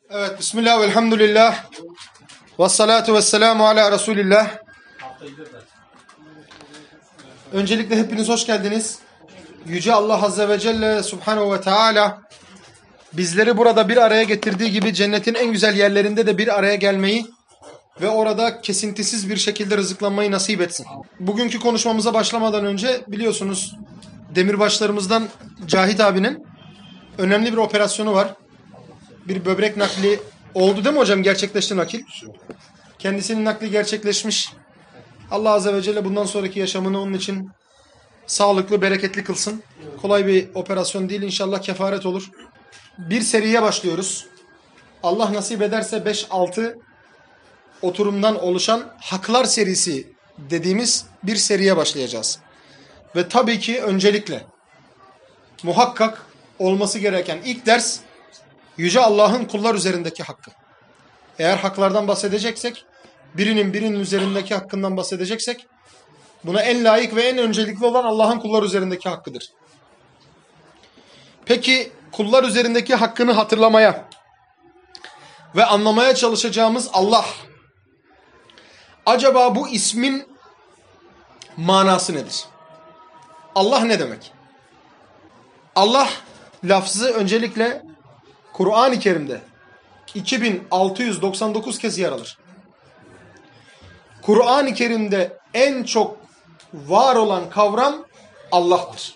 Evet, Bismillah ve elhamdülillah ve salatu ve selamu ala Resulillah. Öncelikle hepiniz hoş geldiniz. Yüce Allah Azze ve Celle Subhanahu ve Teala bizleri burada bir araya getirdiği gibi cennetin en güzel yerlerinde de bir araya gelmeyi ve orada kesintisiz bir şekilde rızıklanmayı nasip etsin. Bugünkü konuşmamıza başlamadan önce biliyorsunuz demirbaşlarımızdan Cahit abinin önemli bir operasyonu var. Bir böbrek nakli oldu değil mi hocam? Gerçekleşti nakil. Kendisinin nakli gerçekleşmiş. Allah Azze ve Celle bundan sonraki yaşamını onun için sağlıklı, bereketli kılsın. Kolay bir operasyon değil. İnşallah kefaret olur. Bir seriye başlıyoruz. Allah nasip ederse 5-6 oturumdan oluşan Haklar serisi dediğimiz bir seriye başlayacağız. Ve tabii ki öncelikle muhakkak olması gereken ilk ders Yüce Allah'ın kullar üzerindeki hakkı. Eğer haklardan bahsedeceksek, birinin üzerindeki hakkından bahsedeceksek, buna en layık ve en öncelikli olan Allah'ın kullar üzerindeki hakkıdır. Peki kullar üzerindeki hakkını hatırlamaya ve anlamaya çalışacağımız Allah, acaba bu ismin manası nedir? Allah ne demek? Allah lafzı öncelikle Kur'an-ı Kerim'de 2699 kez yer alır. Kur'an-ı Kerim'de en çok var olan kavram Allah'tır.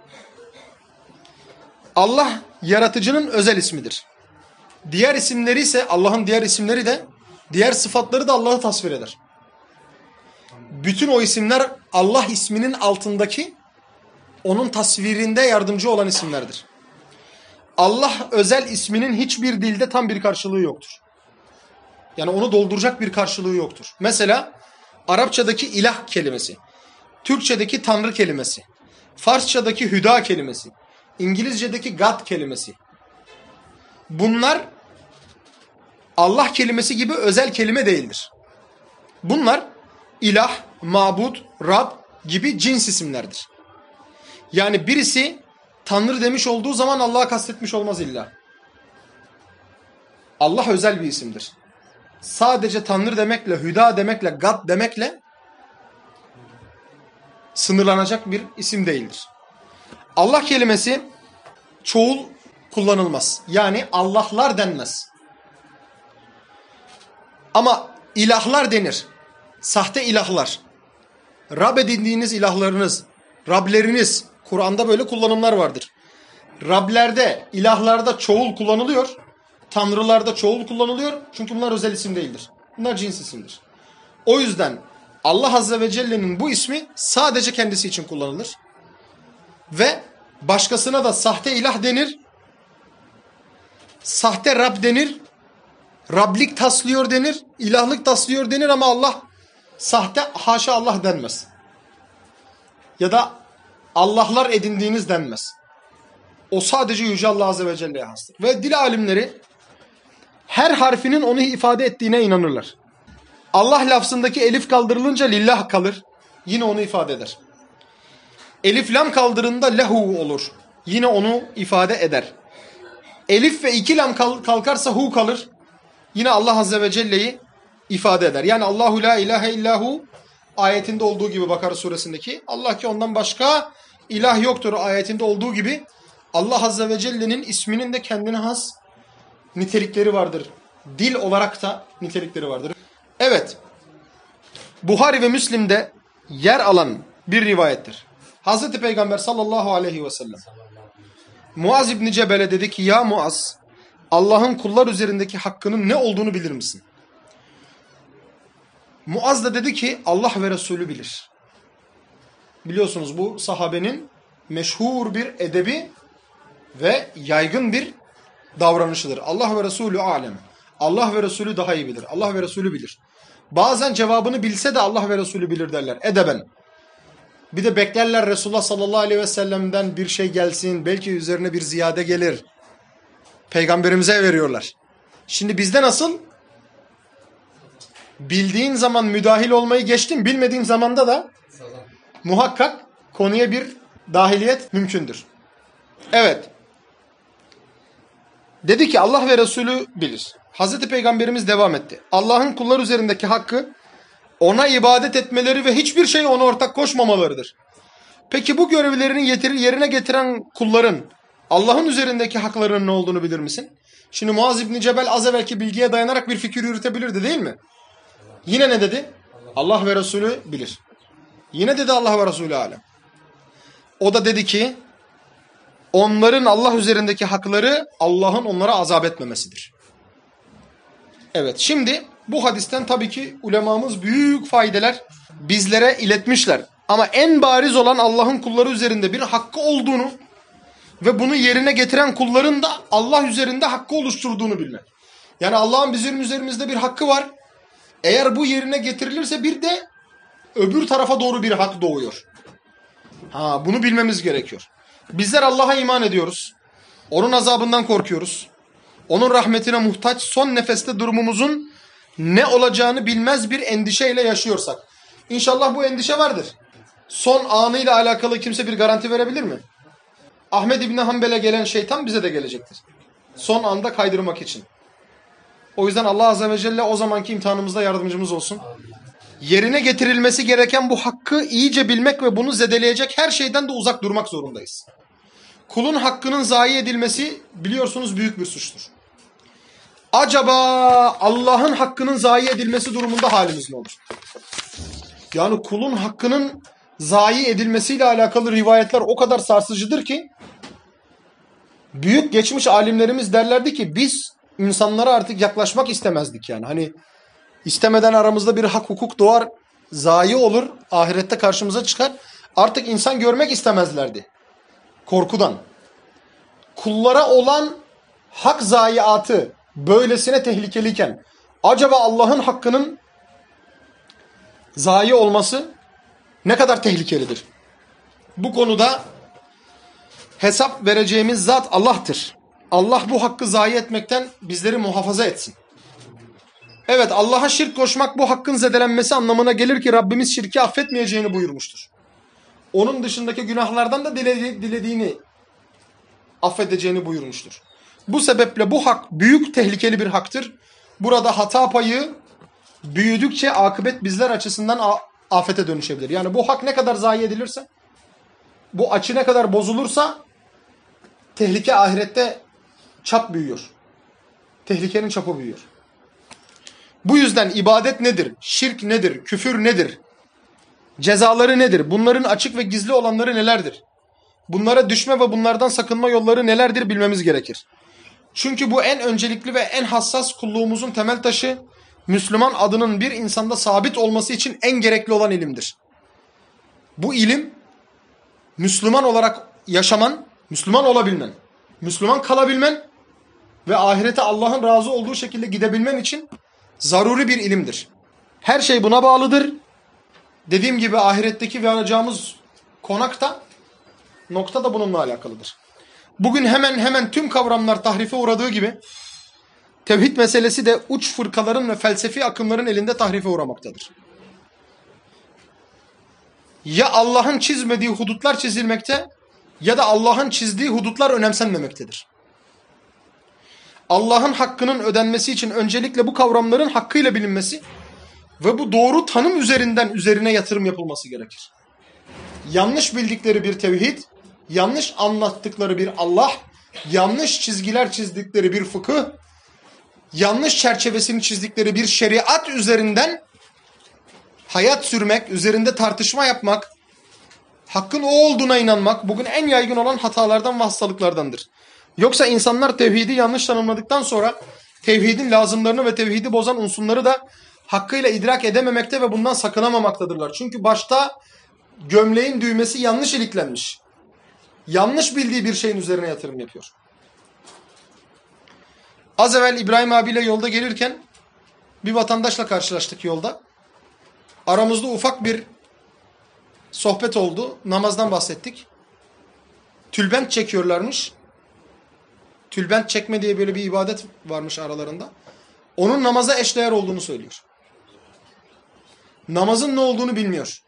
Allah yaratıcının özel ismidir. Diğer isimleri ise Allah'ın diğer isimleri de diğer sıfatları da Allah'ı tasvir eder. Bütün o isimler Allah isminin altındaki onun tasvirinde yardımcı olan isimlerdir. Allah özel isminin hiçbir dilde tam bir karşılığı yoktur. Yani onu dolduracak bir karşılığı yoktur. Mesela Arapçadaki ilah kelimesi, Türkçedeki tanrı kelimesi, Farsçadaki hüda kelimesi, İngilizcedeki God kelimesi. Bunlar Allah kelimesi gibi özel kelime değildir. Bunlar ilah, mabud, Rab gibi cins isimlerdir. Yani birisi Tanrı demiş olduğu zaman Allah'a kastetmiş olmaz illa. Allah özel bir isimdir. Sadece Tanrı demekle, hüda demekle, God demekle sınırlanacak bir isim değildir. Allah kelimesi çoğul kullanılmaz. Yani Allah'lar denmez. Ama ilahlar denir. Sahte ilahlar. Rab edindiğiniz ilahlarınız, Rableriniz, Kur'an'da böyle kullanımlar vardır. Rablerde, ilahlarda çoğul kullanılıyor. Tanrılarda çoğul kullanılıyor. Çünkü bunlar özel isim değildir. Bunlar cins isimdir. O yüzden Allah Azze ve Celle'nin bu ismi sadece kendisi için kullanılır. Ve başkasına da sahte ilah denir. Sahte Rab denir. Rablik taslıyor denir. İlahlık taslıyor denir ama Allah sahte, haşa Allah denmez. Ya da Allah'lar edindiğiniz denmez. O sadece Yüce Allah Azze ve Celle'ye hastır. Ve dil alimleri her harfinin onu ifade ettiğine inanırlar. Allah lafzındaki elif kaldırılınca lillah kalır. Yine onu ifade eder. Elif lam kaldırında lehu olur. Yine onu ifade eder. Elif ve iki lam kalkarsa hu kalır. Yine Allah Azze ve Celle'yi ifade eder. Yani Allahu la ilahe illahu ayetinde olduğu gibi Bakara suresindeki Allah ki ondan başka ilah yoktur ayetinde olduğu gibi Allah Azze ve Celle'nin isminin de kendine has nitelikleri vardır. Dil olarak da nitelikleri vardır. Evet. Buhari ve Müslim'de yer alan bir rivayettir. Hazreti Peygamber sallallahu aleyhi ve sellem Muaz İbni Cebel'e dedi ki ya Muaz, Allah'ın kullar üzerindeki hakkının ne olduğunu bilir misin? Muaz da dedi ki Allah ve Resulü bilir. Biliyorsunuz bu sahabenin meşhur bir edebi ve yaygın bir davranışıdır. Allah ve Resulü alem. Allah ve Resulü daha iyi bilir. Allah ve Resulü bilir. Bazen cevabını bilse de Allah ve Resulü bilir derler. Edeben. Bir de beklerler Resulullah sallallahu aleyhi ve sellem'den bir şey gelsin. Belki üzerine bir ziyade gelir. Peygamberimize veriyorlar. Şimdi bizde nasıl? Bildiğin zaman müdahil olmayı geçtim. Bilmediğin zamanda da muhakkak konuya bir dahiliyet mümkündür. Evet. Dedi ki Allah ve Resulü bilir. Hazreti Peygamberimiz devam etti. Allah'ın kullar üzerindeki hakkı ona ibadet etmeleri ve hiçbir şeye ona ortak koşmamalarıdır. Peki bu görevlerini yerine getiren kulların Allah'ın üzerindeki haklarının ne olduğunu bilir misin? Şimdi Muaz İbni Cebel az evvelki bilgiye dayanarak bir fikir yürütebilirdi değil mi? Yine ne dedi? Allah ve Resulü bilir. Yine dedi Allah ve Resulü alem. O da dedi ki onların Allah üzerindeki hakları Allah'ın onlara azap etmemesidir. Evet, şimdi bu hadisten tabii ki ulemamız büyük faydeler bizlere iletmişler. Ama en bariz olan Allah'ın kulları üzerinde bir hakkı olduğunu ve bunu yerine getiren kulların da Allah üzerinde hakkı oluşturduğunu bilmek. Yani Allah'ın bizim üzerimizde bir hakkı var. Eğer bu yerine getirilirse bir de öbür tarafa doğru bir hak doğuyor. Bunu bilmemiz gerekiyor. Bizler Allah'a iman ediyoruz. Onun azabından korkuyoruz. Onun rahmetine muhtaç son nefeste durumumuzun ne olacağını bilmez bir endişeyle yaşıyorsak. İnşallah bu endişe vardır. Son anıyla alakalı kimse bir garanti verebilir mi? Ahmed İbni Hanbel'e gelen şeytan bize de gelecektir. Son anda kaydırmak için. O yüzden Allah Azze ve Celle o zamanki imtihanımızda yardımcımız olsun. Yerine getirilmesi gereken bu hakkı iyice bilmek ve bunu zedeleyecek her şeyden de uzak durmak zorundayız. Kulun hakkının zayi edilmesi biliyorsunuz büyük bir suçtur. Acaba Allah'ın hakkının zayi edilmesi durumunda halimiz ne olur? Yani kulun hakkının zayi edilmesiyle alakalı rivayetler o kadar sarsıcıdır ki büyük geçmiş alimlerimiz derlerdi ki biz insanlara artık yaklaşmak istemezdik yani. Hani istemeden aramızda bir hak hukuk doğar, zayi olur, ahirette karşımıza çıkar. Artık insan görmek istemezlerdi. Korkudan. Kullara olan hak zayiatı böylesine tehlikeliyken acaba Allah'ın hakkının zayi olması ne kadar tehlikelidir? Bu konuda hesap vereceğimiz zat Allah'tır. Allah bu hakkı zayi etmekten bizleri muhafaza etsin. Evet, Allah'a şirk koşmak bu hakkın zedelenmesi anlamına gelir ki Rabbimiz şirki affetmeyeceğini buyurmuştur. Onun dışındaki günahlardan da dilediğini affedeceğini buyurmuştur. Bu sebeple bu hak büyük tehlikeli bir haktır. Burada hata payı büyüdükçe akıbet bizler açısından afete dönüşebilir. Yani bu hak ne kadar zayi edilirse, bu açı ne kadar bozulursa tehlike ahirette çap büyüyor. Tehlikenin çapı büyüyor. Bu yüzden ibadet nedir? Şirk nedir? Küfür nedir? Cezaları nedir? Bunların açık ve gizli olanları nelerdir? Bunlara düşme ve bunlardan sakınma yolları nelerdir bilmemiz gerekir. Çünkü bu en öncelikli ve en hassas kulluğumuzun temel taşı, Müslüman adının bir insanda sabit olması için en gerekli olan ilimdir. Bu ilim, Müslüman olarak yaşaman, Müslüman olabilmen, Müslüman kalabilmen ve ahirete Allah'ın razı olduğu şekilde gidebilmen için zaruri bir ilimdir. Her şey buna bağlıdır. Dediğim gibi ahiretteki varacağımız nokta da bununla alakalıdır. Bugün hemen tüm kavramlar tahrife uğradığı gibi tevhid meselesi de uç fırkaların ve felsefi akımların elinde tahrife uğramaktadır. Ya Allah'ın çizmediği hudutlar çizilmekte ya da Allah'ın çizdiği hudutlar önemsenmemektedir. Allah'ın hakkının ödenmesi için öncelikle bu kavramların hakkıyla bilinmesi ve bu doğru tanım üzerine yatırım yapılması gerekir. Yanlış bildikleri bir tevhid, yanlış anlattıkları bir Allah, yanlış çizgiler çizdikleri bir fıkıh, yanlış çerçevesini çizdikleri bir şeriat üzerinden hayat sürmek, üzerinde tartışma yapmak, hakkın o olduğuna inanmak bugün en yaygın olan hatalardan ve hastalıklardandır. Yoksa insanlar tevhidi yanlış tanımladıktan sonra tevhidin lazımlarını ve tevhidi bozan unsurları da hakkıyla idrak edememekte ve bundan sakınamamaktadırlar. Çünkü başta gömleğin düğmesi yanlış iliklenmiş. Yanlış bildiği bir şeyin üzerine yatırım yapıyor. Az evvel İbrahim abiyle yolda gelirken bir vatandaşla karşılaştık yolda. Aramızda ufak bir sohbet oldu. Namazdan bahsettik. Tülbent çekiyorlarmış. Tülbent çekme diye böyle bir ibadet varmış aralarında. Onun namaza eşdeğer olduğunu söylüyor. Namazın ne olduğunu bilmiyor.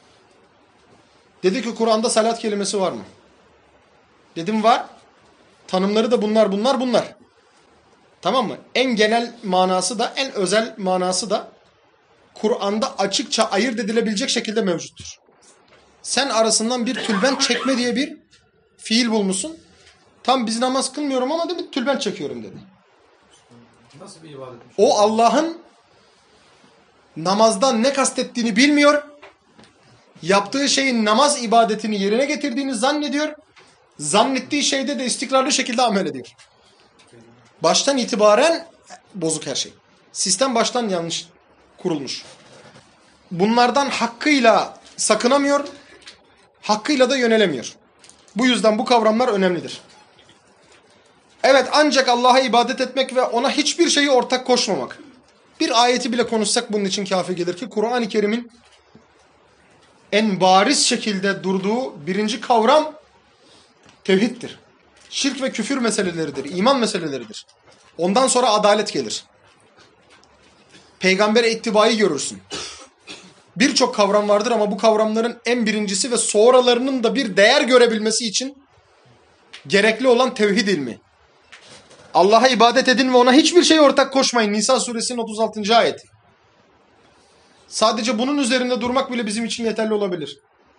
Dedi ki Kur'an'da salat kelimesi var mı? Dedim var. Tanımları da bunlar. Tamam mı? En genel manası da en özel manası da Kur'an'da açıkça ayırt edilebilecek şekilde mevcuttur. Sen arasından bir tülbent çekme diye bir fiil bulmuşsun. Tam biz namaz kılmıyorum ama dedi tülbent çekiyorum dedi. Nasıl bir ibadetmiş? O Allah'ın namazdan ne kastettiğini bilmiyor. Yaptığı şeyin namaz ibadetini yerine getirdiğini zannediyor. Zannettiği şeyde de istikrarlı şekilde amel ediyor. Baştan itibaren bozuk her şey. Sistem baştan yanlış kurulmuş. Bunlardan hakkıyla sakınamıyor, hakkıyla da yönelemiyor. Bu yüzden bu kavramlar önemlidir. Evet, ancak Allah'a ibadet etmek ve ona hiçbir şeyi ortak koşmamak. Bir ayeti bile konuşsak bunun için kafi gelir ki Kur'an-ı Kerim'in en bariz şekilde durduğu birinci kavram tevhiddir. Şirk ve küfür meseleleridir, iman meseleleridir. Ondan sonra adalet gelir. Peygambere ittibayı görürsün. Birçok kavram vardır ama bu kavramların en birincisi ve sonralarının da bir değer görebilmesi için gerekli olan tevhid ilmi. Allah'a ibadet edin ve ona hiçbir şey ortak koşmayın. Nisa suresinin 36. ayeti. Sadece bunun üzerinde durmak bile bizim için yeterli olabilir.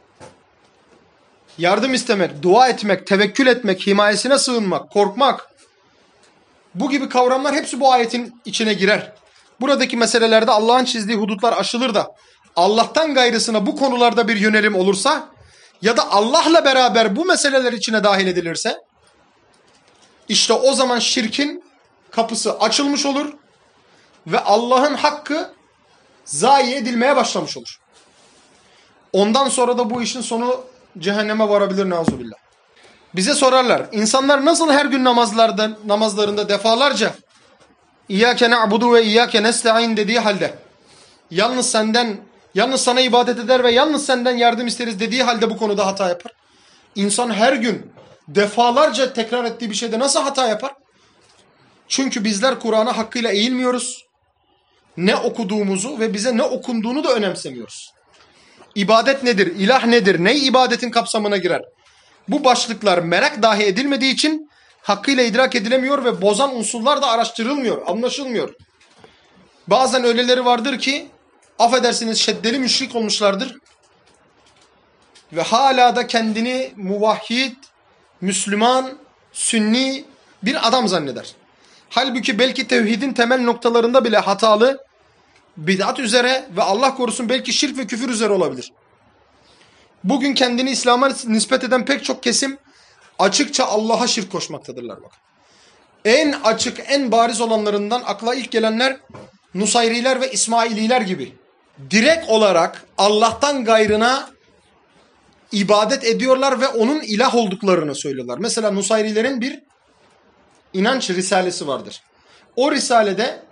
Yardım istemek, dua etmek, tevekkül etmek, himayesine sığınmak, korkmak. Bu gibi kavramlar hepsi bu ayetin içine girer. Buradaki meselelerde Allah'ın çizdiği hudutlar aşılır da Allah'tan gayrısına bu konularda bir yönelim olursa ya da Allah'la beraber bu meseleler içine dahil edilirse işte o zaman şirkin kapısı açılmış olur ve Allah'ın hakkı zayi edilmeye başlamış olur. Ondan sonra da bu işin sonu cehenneme varabilir neuzubillah. Bize sorarlar, insanlar nasıl her gün namazlarında defalarca İyyâke na'budu ve iyyâke nesta'in dediği halde yalnız sana ibadet eder ve yalnız senden yardım isteriz dediği halde bu konuda hata yapar. İnsan her gün defalarca tekrar ettiği bir şeyde nasıl hata yapar? Çünkü bizler Kur'an'a hakkıyla eğilmiyoruz. Ne okuduğumuzu ve bize ne okunduğunu da önemsemiyoruz. İbadet nedir? İlah nedir? Ne ibadetin kapsamına girer? Bu başlıklar merak dahi edilmediği için hakkıyla idrak edilemiyor ve bozan unsurlar da araştırılmıyor, anlaşılmıyor. Bazen öyleleri vardır ki affedersiniz şeddeli müşrik olmuşlardır ve hala da kendini muvahhid, Müslüman, Sünni bir adam zanneder. Halbuki belki tevhidin temel noktalarında bile hatalı, bid'at üzere ve Allah korusun belki şirk ve küfür üzere olabilir. Bugün kendini İslam'a nispet eden pek çok kesim açıkça Allah'a şirk koşmaktadırlar bak. En açık, en bariz olanlarından akla ilk gelenler Nusayriler ve İsmaililer gibi. Direkt olarak Allah'tan gayrına ibadet ediyorlar ve onun ilah olduklarını söylüyorlar. Mesela Nusayrilerin bir inanç risalesi vardır. O risalede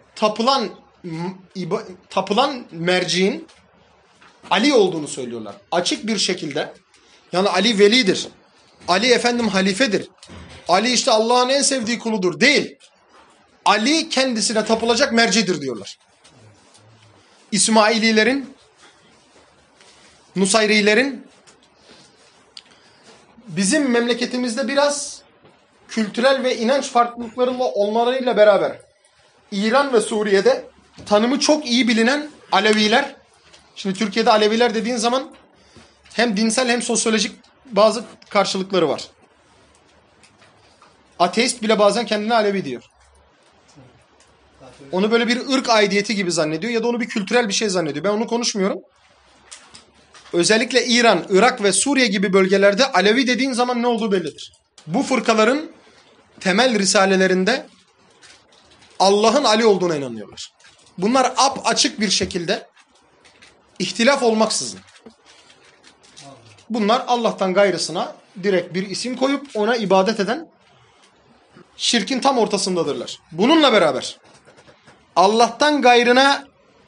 tapılan merciğin Ali olduğunu söylüyorlar. Açık bir şekilde. Yani Ali velidir. Ali efendim halifedir. Ali işte Allah'ın en sevdiği kuludur. Değil. Ali kendisine tapılacak mercidir diyorlar. İsmaililerin, Nusayrilerin bizim memleketimizde biraz kültürel ve inanç farklılıklarıyla onlarıyla beraber İran ve Suriye'de tanımı çok iyi bilinen Aleviler. Şimdi Türkiye'de Aleviler dediğin zaman hem dinsel hem sosyolojik bazı karşılıkları var. Ateist bile bazen kendine Alevi diyor. Onu böyle bir ırk aidiyeti gibi zannediyor ya da onu bir kültürel bir şey zannediyor. Ben onu konuşmuyorum. Özellikle İran, Irak ve Suriye gibi bölgelerde Alevi dediğin zaman ne olduğu bellidir. Bu fırkaların temel risalelerinde Allah'ın Ali olduğuna inanıyorlar. Bunlar açık bir şekilde ihtilaf olmaksızın. Bunlar Allah'tan gayrısına direkt bir isim koyup ona ibadet eden şirkin tam ortasındadırlar. Bununla beraber Allah'tan gayrına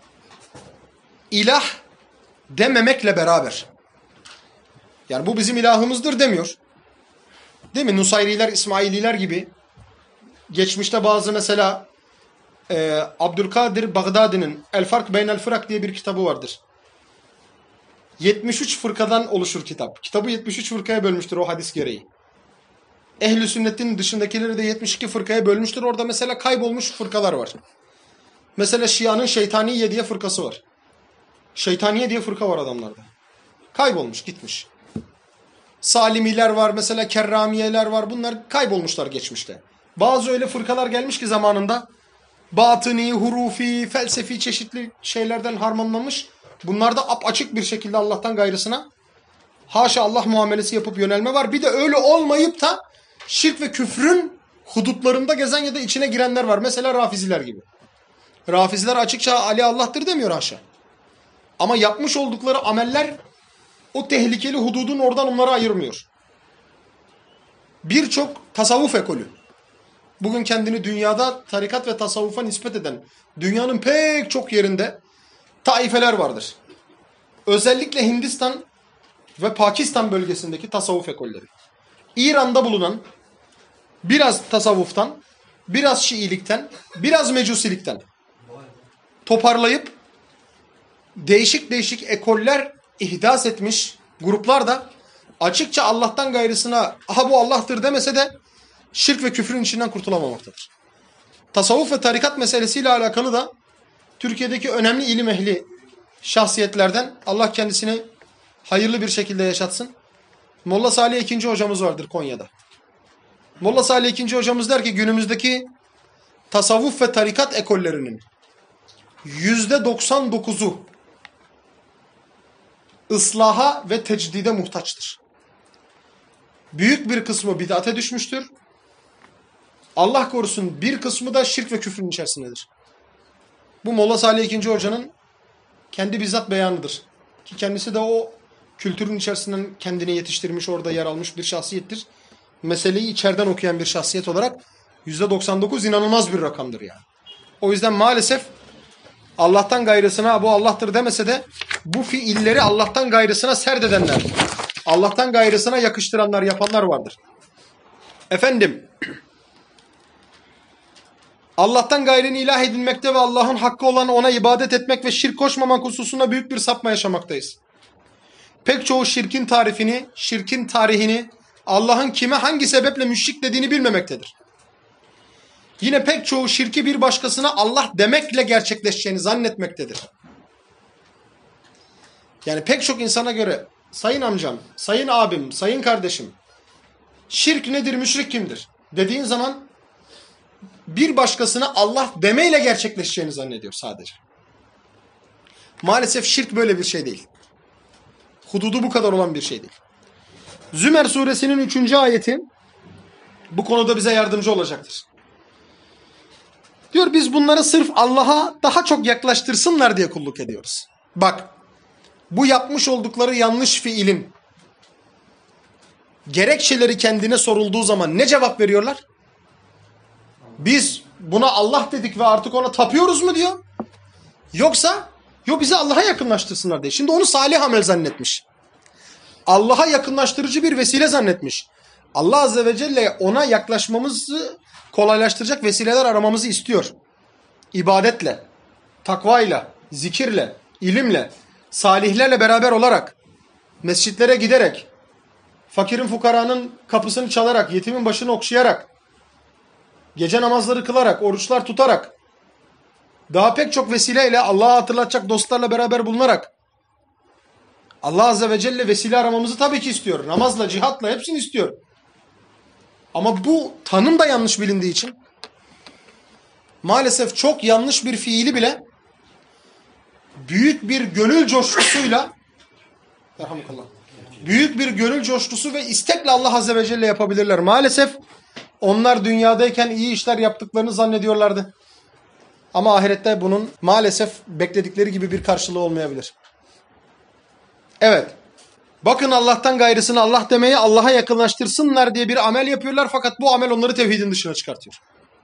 ilah dememekle beraber yani bu bizim ilahımızdır demiyor. Değil mi? Nusayriler, İsmaililer gibi geçmişte bazı mesela Abdülkadir Bagdadi'nin El Fark Beynel Fırak diye bir kitabı vardır. 73 fırkadan oluşur kitap. Kitabı 73 fırkaya bölmüştür o hadis gereği. Ehl-i sünnetin dışındakileri de 72 fırkaya bölmüştür. Orada mesela kaybolmuş fırkalar var. Mesela Şia'nın Şeytaniye diye fırkası var. Şeytaniye diye fırka var adamlarda. Kaybolmuş, gitmiş. Salimiler var, mesela Kerramiyeler var. Bunlar kaybolmuşlar geçmişte. Bazı öyle fırkalar gelmiş ki zamanında batıni, hurufi, felsefi çeşitli şeylerden harmanlanmış. Bunlar da apaçık bir şekilde Allah'tan gayrısına haşa Allah muamelesi yapıp yönelme var. Bir de öyle olmayıp da şirk ve küfrün hudutlarında gezen ya da içine girenler var. Mesela Rafiziler gibi. Rafiziler açıkça Ali Allah'tır demiyor haşa. Ama yapmış oldukları ameller o tehlikeli hududun oradan onları ayırmıyor. Birçok tasavvuf ekolü, bugün kendini dünyada tarikat ve tasavvufa nispet eden dünyanın pek çok yerinde taifeler vardır. Özellikle Hindistan ve Pakistan bölgesindeki tasavvuf ekolleri. İran'da bulunan biraz tasavvuftan, biraz Şiilikten, biraz Mecusilikten toparlayıp değişik değişik ekoller ihdas etmiş gruplar da açıkça Allah'tan gayrısına aha bu Allah'tır demese de şirk ve küfrün içinden kurtulamamaktadır. Tasavvuf ve tarikat meselesiyle alakalı da Türkiye'deki önemli ilim ehli şahsiyetlerden Allah kendisini hayırlı bir şekilde yaşatsın. Molla Salih II hocamız vardır Konya'da. Molla Salih II hocamız der ki günümüzdeki tasavvuf ve tarikat ekollerinin %99'u ıslaha ve tecdide muhtaçtır. Büyük bir kısmı bid'ate düşmüştür. Allah korusun bir kısmı da şirk ve küfrün içerisindedir. Bu Molla Salih II hocanın kendi bizzat beyanıdır. Ki kendisi de o kültürün içerisinden kendini yetiştirmiş, orada yer almış bir şahsiyettir. Meseleyi içeriden okuyan bir şahsiyet olarak %99 inanılmaz bir rakamdır yani. O yüzden maalesef Allah'tan gayrısına bu Allah'tır demese de bu fiilleri Allah'tan gayrısına serdedenler, Allah'tan gayrısına yakıştıranlar, yapanlar vardır. Efendim, Allah'tan gayrını ilah edinmekte ve Allah'ın hakkı olan ona ibadet etmek ve şirk koşmamak hususunda büyük bir sapma yaşamaktayız. Pek çoğu şirkin tarifini, şirkin tarihini, Allah'ın kime hangi sebeple müşrik dediğini bilmemektedir. Yine pek çoğu şirki bir başkasına Allah demekle gerçekleşeceğini zannetmektedir. Yani pek çok insana göre sayın amcam, sayın abim, sayın kardeşim, şirk nedir, müşrik kimdir dediğin zaman bir başkasına Allah demeyle gerçekleşeceğini zannediyor sadece. Maalesef şirk böyle bir şey değil. Hududu bu kadar olan bir şey değil. Zümer suresinin 3. ayeti bu konuda bize yardımcı olacaktır. Diyor biz bunları sırf Allah'a daha çok yaklaştırsınlar diye kulluk ediyoruz. Bak bu yapmış oldukları yanlış fiilin gerekçeleri kendine sorulduğu zaman ne cevap veriyorlar? Biz buna Allah dedik ve artık ona tapıyoruz mu diyor. Yoksa yok bizi Allah'a yakınlaştırsınlar diye. Şimdi onu salih amel zannetmiş. Allah'a yakınlaştırıcı bir vesile zannetmiş. Allah Azze ve Celle ona yaklaşmamızı kolaylaştıracak vesileler aramamızı istiyor. İbadetle, takvayla, zikirle, ilimle, salihlerle beraber olarak, mescitlere giderek, fakirin fukaranın kapısını çalarak, yetimin başını okşayarak, gece namazları kılarak, oruçlar tutarak, daha pek çok vesileyle Allah'ı hatırlatacak dostlarla beraber bulunarak, Allah Azze ve Celle vesile aramamızı tabii ki istiyor. Namazla, cihatla hepsini istiyor. Ama bu tanım da yanlış bilindiği için maalesef çok yanlış bir fiili bile büyük bir gönül coşkusuyla büyük bir gönül coşkusu ve istekle Allah Azze ve Celle yapabilirler. Maalesef onlar dünyadayken iyi işler yaptıklarını zannediyorlardı. Ama ahirette bunun maalesef bekledikleri gibi bir karşılığı olmayabilir. Evet. Bakın Allah'tan gayrısını Allah demeye Allah'a yakınlaştırsınlar diye bir amel yapıyorlar fakat bu amel onları tevhidin dışına çıkartıyor.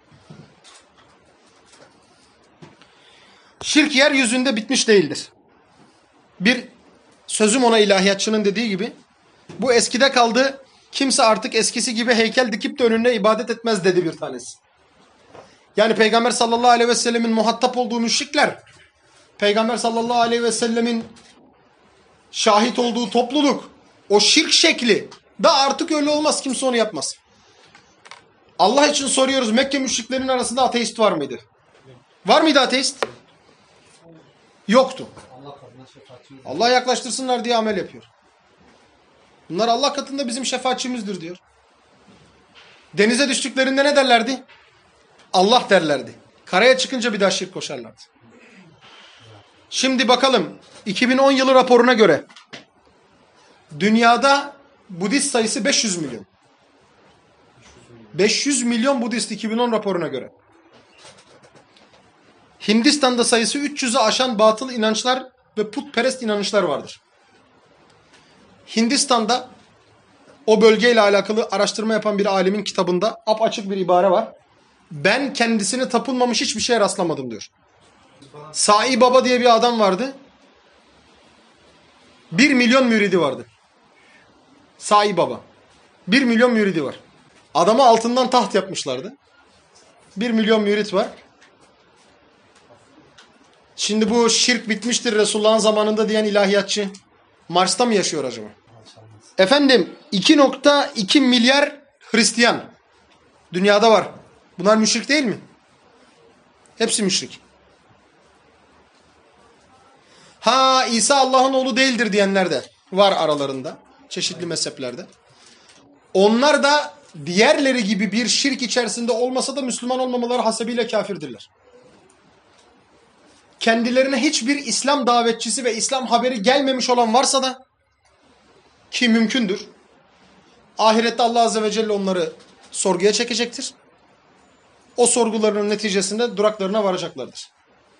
Şirk yeryüzünde bitmiş değildir. Bir sözüm ona ilahiyatçının dediği gibi bu eskide kaldı. Kimse artık eskisi gibi heykel dikip de önüne ibadet etmez dedi bir tanesi. Yani Peygamber sallallahu aleyhi ve sellemin muhatap olduğu müşrikler, Peygamber sallallahu aleyhi ve sellemin şahit olduğu topluluk, o şirk şekli da artık öyle olmaz. Kimse onu yapmaz. Allah için soruyoruz, Mekke müşriklerinin arasında ateist var mıydı? Var mıydı ateist? Yoktu. Allah yaklaştırsınlar diye amel yapıyor. Bunlar Allah katında bizim şefaatçimizdir diyor. Denize düştüklerinde ne derlerdi? Allah derlerdi. Karaya çıkınca bir daha şirk koşarlardı. Şimdi bakalım 2010 yılı raporuna göre dünyada Budist sayısı 500 milyon. 500 milyon Budist 2010 raporuna göre. Hindistan'da sayısı 300'ü aşan batıl inançlar ve putperest inanışlar vardır. Hindistan'da o bölgeyle alakalı araştırma yapan bir alimin kitabında apaçık bir ibare var. Ben kendisine tapılmamış hiçbir şeye rastlamadım diyor. Sai Baba diye bir adam vardı. 1 milyon müridi vardı. Sai Baba. 1 milyon müridi var. Adamı altından taht yapmışlardı. 1 milyon mürit var. Şimdi bu şirk bitmiştir Resulullah'ın zamanında diyen ilahiyatçı Mars'ta mı yaşıyor acaba? Efendim 2,2 milyar Hristiyan dünyada var. Bunlar müşrik değil mi? Hepsi müşrik. Ha, İsa Allah'ın oğlu değildir diyenler de var aralarında. Çeşitli mezheplerde. Onlar da diğerleri gibi bir şirk içerisinde olmasa da Müslüman olmamaları hasebiyle kafirdirler. Kendilerine hiçbir İslam davetçisi ve İslam haberi gelmemiş olan varsa da, ki mümkündür, ahirette Allah Azze ve Celle onları sorguya çekecektir. O sorgularının neticesinde duraklarına varacaklardır.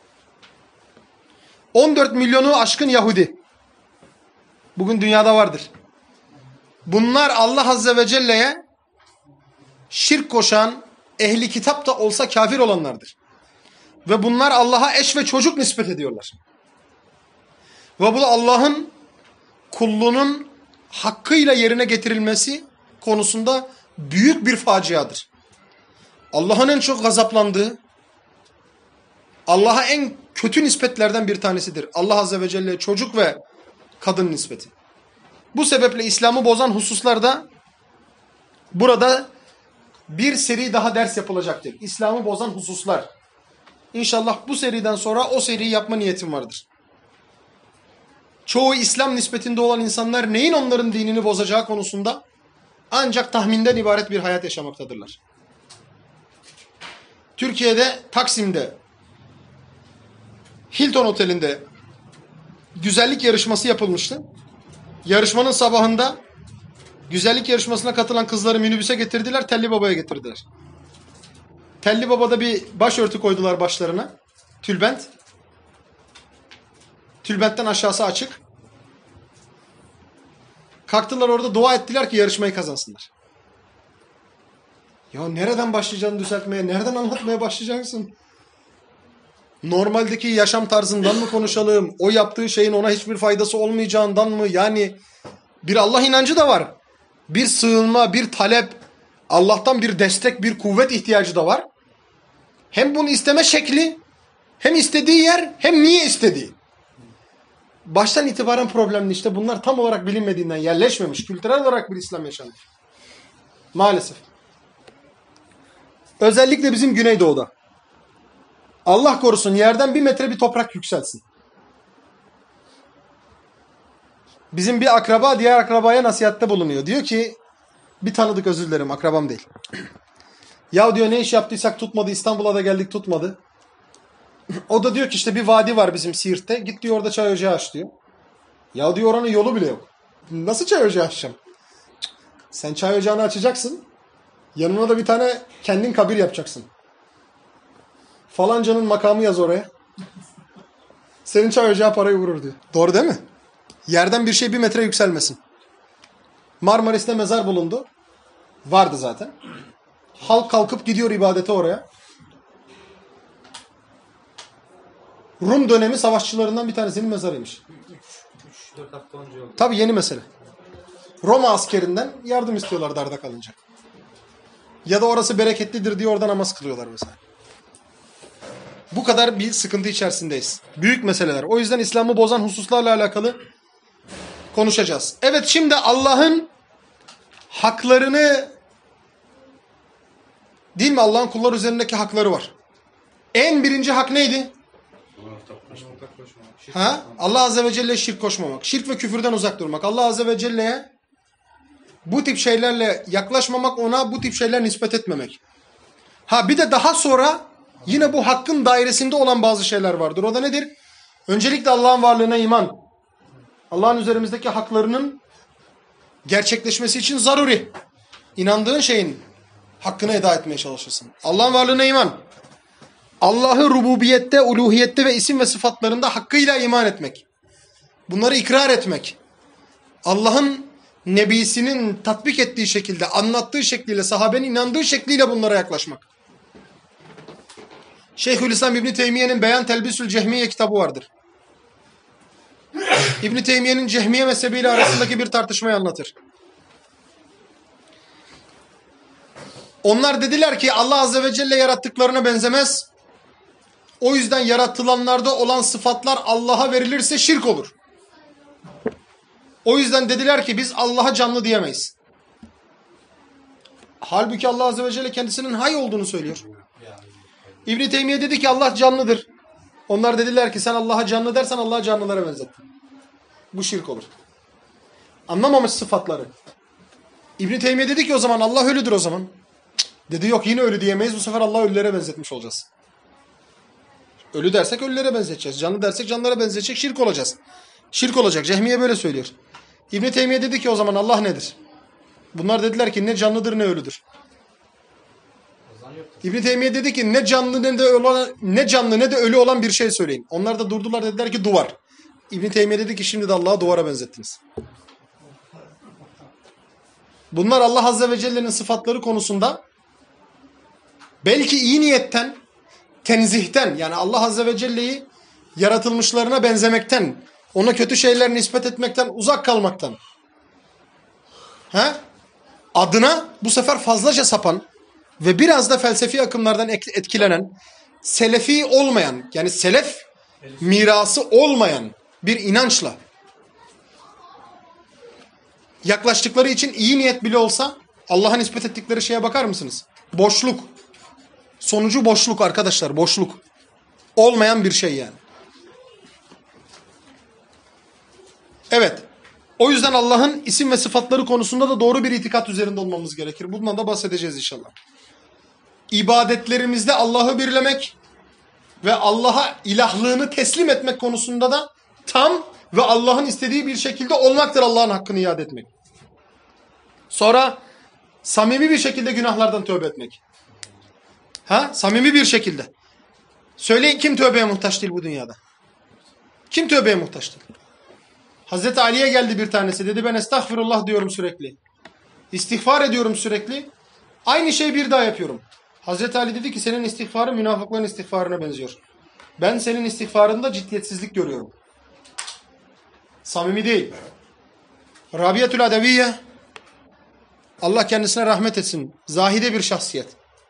14 milyonu aşkın Yahudi bugün dünyada vardır. Bunlar Allah Azze ve Celle'ye şirk koşan, ehli kitap da olsa kafir olanlardır. Ve bunlar Allah'a eş ve çocuk nispet ediyorlar. Ve bu Allah'ın kulluğunun hakkıyla yerine getirilmesi konusunda büyük bir faciadır. Allah'ın en çok gazaplandığı, Allah'a en kötü nispetlerden bir tanesidir. Allah Azze ve Celle çocuk ve kadın nispeti. Bu sebeple İslam'ı bozan hususlarda burada bir seri daha ders yapılacaktır. İslam'ı bozan hususlar. İnşallah bu seriden sonra o seriyi yapma niyetim vardır. Çoğu İslam nispetinde olan insanlar neyin onların dinini bozacağı konusunda ancak tahminden ibaret bir hayat yaşamaktadırlar. Türkiye'de Taksim'de Hilton Oteli'nde güzellik yarışması yapılmıştı. Yarışmanın sabahında güzellik yarışmasına katılan kızları minibüse getirdiler, Telli Baba'ya getirdiler. Telli Baba'da bir başörtü koydular başlarına. Tülbent. Tülbentten aşağısı açık. Kalktılar orada dua ettiler ki yarışmayı kazansınlar. Ya nereden başlayacaksın düzeltmeye? Nereden anlatmaya başlayacaksın? Normaldeki yaşam tarzından mı konuşalım? O yaptığı şeyin ona hiçbir faydası olmayacağından mı? Yani bir Allah inancı da var. Bir sığınma, bir talep, Allah'tan bir destek, bir kuvvet ihtiyacı da var. Hem bunu isteme şekli, hem istediği yer, hem niye istediği. Baştan itibaren problemli işte. Bunlar tam olarak bilinmediğinden yerleşmemiş. Kültürel olarak bir İslam yaşanmış. Maalesef. Özellikle bizim Güneydoğu'da. Allah korusun yerden 1 metre bir toprak yükselsin. Bizim bir akraba diğer akrabaya nasihatte bulunuyor. Diyor ki, bir tanıdık, özür dilerim, akrabam değil. Ya diyor, ne iş yaptıysak tutmadı, İstanbul'a da geldik tutmadı. O da diyor ki işte bir vadi var bizim Siirt'te. Git diyor orada çay ocağı aç diyor. Ya diyor oranın yolu bile yok. Nasıl çay ocağı açacağım? Sen çay ocağını açacaksın. Yanına da bir tane kendin kabir yapacaksın. Falancanın makamı yaz oraya. Senin çay ocağı parayı vurur diyor. Doğru değil mi? Yerden bir şey 1 metre yükselmesin. Marmaris'te mezar bulundu. Vardı zaten. Halk kalkıp gidiyor ibadete oraya. Rum dönemi savaşçılarından bir tanesinin mezarıymış. 3-4 hafta önce oldu. Tabii yeni mesele. Roma askerinden yardım istiyorlar darda kalınca. Ya da orası bereketlidir diye orada namaz kılıyorlar mesela. Bu kadar bir sıkıntı içerisindeyiz. Büyük meseleler. O yüzden İslam'ı bozan hususlarla alakalı konuşacağız. Evet, şimdi Allah'ın haklarını Değil mi? Allah'ın kullar üzerindeki hakları var. En birinci hak neydi? Ortak koşmamak. Şirk Ha? koşmamak. Allah Azze ve Celle'ye şirk koşmamak. Şirk ve küfürden uzak durmak. Allah Azze ve Celle'ye bu tip şeylerle yaklaşmamak, ona bu tip şeyler nispet etmemek. Ha bir de daha sonra yine bu hakkın dairesinde olan bazı şeyler vardır. O da nedir? Öncelikle Allah'ın varlığına iman. Allah'ın üzerimizdeki haklarının gerçekleşmesi için zaruri. İnandığın şeyin hakkını eda etmeye çalışırsın. Allah'ın varlığına iman. Allah'ı rububiyette, uluhiyette ve isim ve sıfatlarında hakkıyla iman etmek. Bunları ikrar etmek. Allah'ın nebisinin tatbik ettiği şekilde, anlattığı şekliyle, sahabenin inandığı şekliyle bunlara yaklaşmak. Şeyhülislam İbn Teymiye'nin Beyan Telbisül Cehmiye kitabı vardır. İbn Teymiye'nin Cehmiye mezhebiyle arasındaki bir tartışmayı anlatır. Onlar dediler ki Allah Azze ve Celle yarattıklarına benzemez. O yüzden yaratılanlarda olan sıfatlar Allah'a verilirse şirk olur. O yüzden dediler ki biz Allah'a canlı diyemeyiz. Halbuki Allah Azze ve Celle kendisinin hay olduğunu söylüyor. İbn Teymiye dedi ki Allah canlıdır. Onlar dediler ki sen Allah'a canlı dersen Allah'a canlılara benzettin. Bu şirk olur. Anlamamış sıfatları. İbn Teymiye dedi ki o zaman Allah ölüdür o zaman. Cık, dedi yok yine ölü diyemeyiz, bu sefer Allah'ı ölülere benzetmiş olacağız. Ölü dersek ölülere benzeteceğiz. Canlı dersek canlılara benzetecek, şirk olacağız. Şirk olacak. Cehmiye böyle söylüyor. İbn Teymiye dedi ki o zaman Allah nedir? Bunlar dediler ki ne canlıdır ne ölüdür. İbn Teymiye dedi ki ne canlı ne de ölü olan bir şey söyleyin. Onlar da durdular, dediler ki duvar. İbn Teymiye dedi ki şimdi de Allah'ı duvara benzettiniz. Bunlar Allah Azze ve Celle'nin sıfatları konusunda belki iyi niyetten, tenzihten, yani Allah Azze ve Celle'yi yaratılmışlarına benzemekten, ona kötü şeyler nispet etmekten, uzak kalmaktan adına bu sefer fazlaca sapan ve biraz da felsefi akımlardan etkilenen, selefi olmayan, yani selef mirası olmayan bir inançla yaklaştıkları için iyi niyet bile olsa Allah'a nispet ettikleri şeye bakar mısınız? Boşluk. Sonucu boşluk arkadaşlar, boşluk. Olmayan bir şey yani. Evet. O yüzden Allah'ın isim ve sıfatları konusunda da doğru bir itikat üzerinde olmamız gerekir. Bundan da bahsedeceğiz inşallah. İbadetlerimizde Allah'ı birlemek ve Allah'a ilahlığını teslim etmek konusunda da tam ve Allah'ın istediği bir şekilde olmaktır Allah'ın hakkını iade etmek. Sonra samimi bir şekilde günahlardan tövbe etmek. Samimi bir şekilde. Söyleyin kim tövbeye muhtaç değil bu dünyada? Kim tövbeye muhtaç değil? Hazreti Ali'ye geldi bir tanesi. Dedi ben estağfirullah diyorum sürekli. İstiğfar ediyorum sürekli. Aynı şeyi bir daha yapıyorum. Hazreti Ali dedi ki senin istiğfarın münafıkların istiğfarına benziyor. Ben senin istiğfarında ciddiyetsizlik görüyorum. Samimi değil. Rabiatül Adeviye, Allah kendisine rahmet etsin, zahide bir şahsiyet.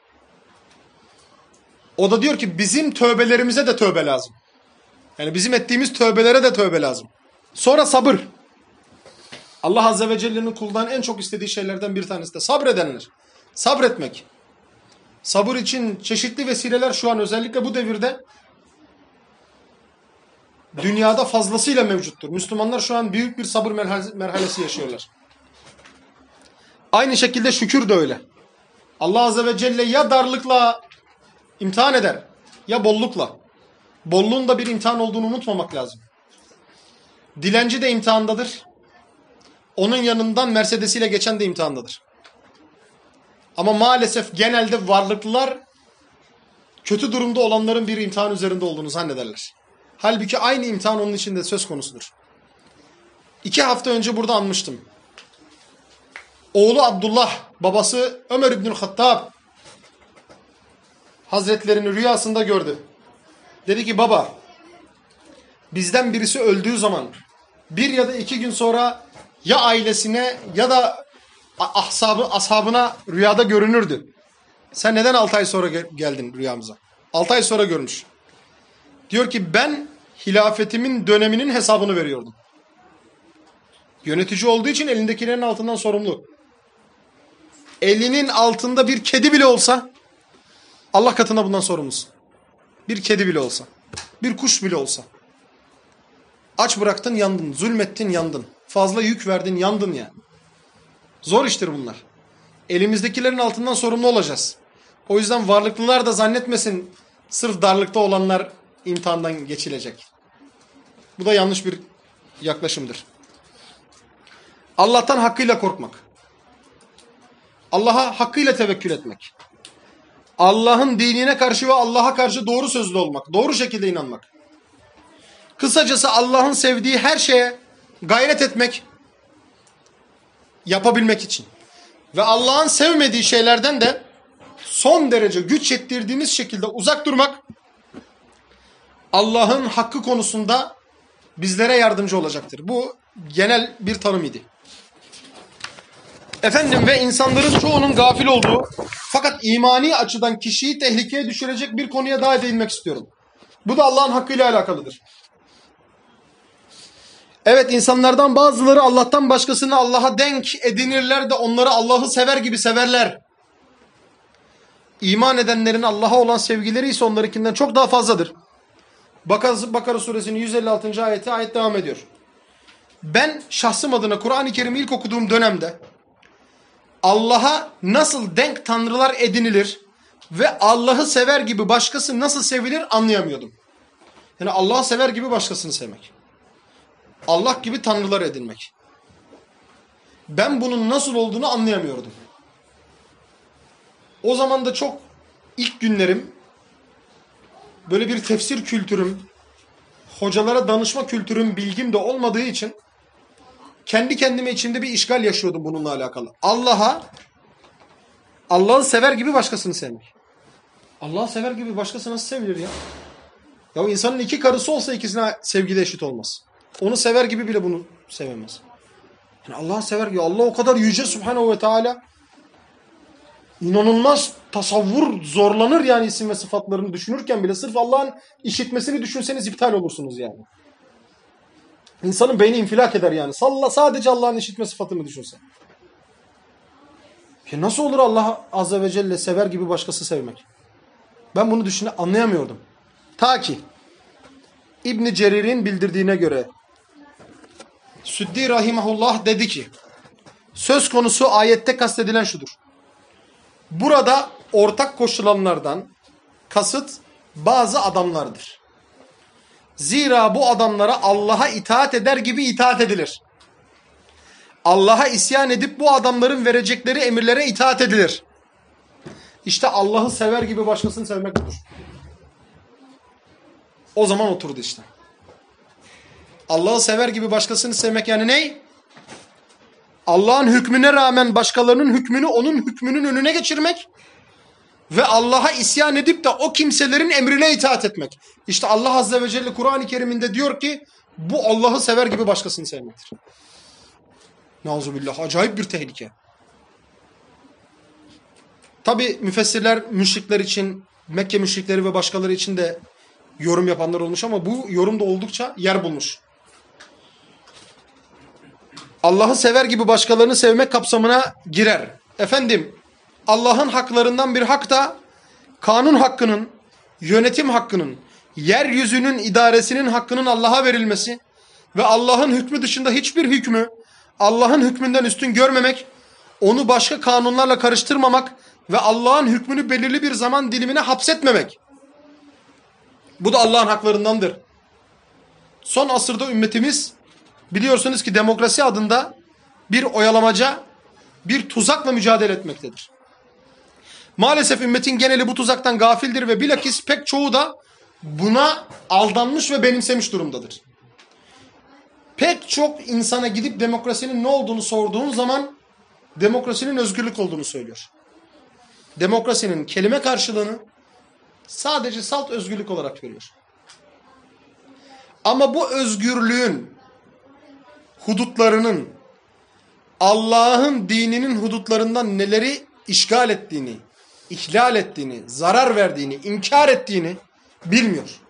O da diyor ki bizim tövbelerimize de tövbe lazım. Yani bizim ettiğimiz tövbelere de tövbe lazım. Sonra sabır. Allah Azze ve Celle'nin kuldan en çok istediği şeylerden bir tanesi de sabredenler. Sabretmek. Sabır için çeşitli vesileler şu an özellikle bu devirde dünyada fazlasıyla mevcuttur. Müslümanlar şu an büyük bir sabır merhalesi yaşıyorlar. Aynı şekilde şükür de öyle. Allah Azze ve Celle ya darlıkla imtihan eder ya bollukla. Bolluğun da bir imtihan olduğunu unutmamak lazım. Dilenci de imtihandadır. Onun yanından Mercedes'iyle geçen de imtihandadır. Ama maalesef genelde varlıklılar kötü durumda olanların bir imtihan üzerinde olduğunu zannederler. Halbuki aynı imtihan onun içinde söz konusudur. 2 hafta önce burada anmıştım. Oğlu Abdullah, babası Ömer İbnül Hattab Hazretlerini rüyasında gördü. Dedi ki baba, bizden birisi öldüğü zaman 1 ya da 2 gün sonra ya ailesine ya da ashabına rüyada görünürdü. Sen neden 6 ay sonra geldin rüyamıza? 6 ay sonra görmüş. Diyor ki ben hilafetimin döneminin hesabını veriyordum. Yönetici olduğu için elindekilerin altından sorumlu. Elinin altında bir kedi bile olsa Allah katında bundan sorumlusun. Bir kedi bile olsa, bir kuş bile olsa. Aç bıraktın, yandın. Zulmettin, yandın. Fazla yük verdin, yandın yani. Zor iştir bunlar. Elimizdekilerin altından sorumlu olacağız. O yüzden varlıklılar da zannetmesin sırf darlıkta olanlar imtihandan geçilecek. Bu da yanlış bir yaklaşımdır. Allah'tan hakkıyla korkmak. Allah'a hakkıyla tevekkül etmek. Allah'ın dinine karşı ve Allah'a karşı doğru sözlü olmak. Doğru şekilde inanmak. Kısacası Allah'ın sevdiği her şeye gayret etmek. Yapabilmek için. Ve Allah'ın sevmediği şeylerden de son derece güç yettirdiğimiz şekilde uzak durmak Allah'ın hakkı konusunda bizlere yardımcı olacaktır. Bu genel bir tanım idi. Efendim ve insanların çoğunun gafil olduğu fakat imani açıdan kişiyi tehlikeye düşürecek bir konuya daha değinmek istiyorum. Bu da Allah'ın hakkıyla alakalıdır. Evet, insanlardan bazıları Allah'tan başkasını Allah'a denk edinirler de onları Allah'ı sever gibi severler. İman edenlerin Allah'a olan sevgileri ise onlarınkinden çok daha fazladır. Bakara suresinin 156. ayet devam ediyor. Ben şahsım adına Kur'an-ı Kerim'i ilk okuduğum dönemde Allah'a nasıl denk tanrılar edinilir ve Allah'ı sever gibi başkası nasıl sevilir anlayamıyordum. Yani Allah'ı sever gibi başkasını sevmek. Allah gibi tanrılar edinmek. Ben bunun nasıl olduğunu anlayamıyordum. O zaman da çok ilk günlerim, böyle bir tefsir kültürüm, hocalara danışma kültürüm, bilgim de olmadığı için kendi kendime içinde bir işgal yaşıyordum bununla alakalı. Allah'ı sever gibi başkasını sevmek. Allah'ı sever gibi başkası nasıl sevilir ya? Ya insanın iki karısı olsa ikisine sevgide eşit olmaz. Onu sever gibi bile bunu sevemez. Yani Allah'ı sever gibi. Allah o kadar yüce Subhanahu ve Teala. İnanılmaz tasavvur zorlanır yani isim ve sıfatlarını düşünürken bile. Sırf Allah'ın işitmesini düşünseniz iptal olursunuz yani. İnsanın beyni infilak eder yani. Sadece Allah'ın işitme sıfatını düşünse. Ya nasıl olur Allah Azze ve Celle sever gibi başkası sevmek? Ben bunu anlayamıyordum. Ta ki İbn Cerir'in bildirdiğine göre Süddi Rahimahullah dedi ki, söz konusu ayette kastedilen şudur. Burada ortak koşulanlardan kasıt bazı adamlardır. Zira bu adamlara Allah'a itaat eder gibi itaat edilir. Allah'a isyan edip bu adamların verecekleri emirlere itaat edilir. İşte Allah'ı sever gibi başkasını sevmek budur. O zaman oturdu işte. Allah'ı sever gibi başkasını sevmek yani ne? Allah'ın hükmüne rağmen başkalarının hükmünü onun hükmünün önüne geçirmek ve Allah'a isyan edip de o kimselerin emrine itaat etmek. İşte Allah Azze ve Celle Kur'an-ı Kerim'inde diyor ki bu Allah'ı sever gibi başkasını sevmektir. Nauzubillah, acayip bir tehlike. Tabi müfessirler müşrikler için, Mekke müşrikleri ve başkaları için de yorum yapanlar olmuş ama bu yorum da oldukça yer bulmuş. Allah'ı sever gibi başkalarını sevmek kapsamına girer. Efendim, Allah'ın haklarından bir hak da kanun hakkının, yönetim hakkının, yeryüzünün idaresinin hakkının Allah'a verilmesi ve Allah'ın hükmü dışında hiçbir hükmü Allah'ın hükmünden üstün görmemek, onu başka kanunlarla karıştırmamak ve Allah'ın hükmünü belirli bir zaman dilimine hapsetmemek. Bu da Allah'ın haklarındandır. Son asırda ümmetimiz biliyorsunuz ki demokrasi adında bir oyalamaca, bir tuzakla mücadele etmektedir. Maalesef ümmetin geneli bu tuzaktan gafildir ve bilakis pek çoğu da buna aldanmış ve benimsemiş durumdadır. Pek çok insana gidip demokrasinin ne olduğunu sorduğun zaman demokrasinin özgürlük olduğunu söylüyor. Demokrasinin kelime karşılığını sadece salt özgürlük olarak görüyor. Ama bu özgürlüğün hudutlarının Allah'ın dininin hudutlarından neleri işgal ettiğini, ihlal ettiğini, zarar verdiğini, inkar ettiğini bilmiyor.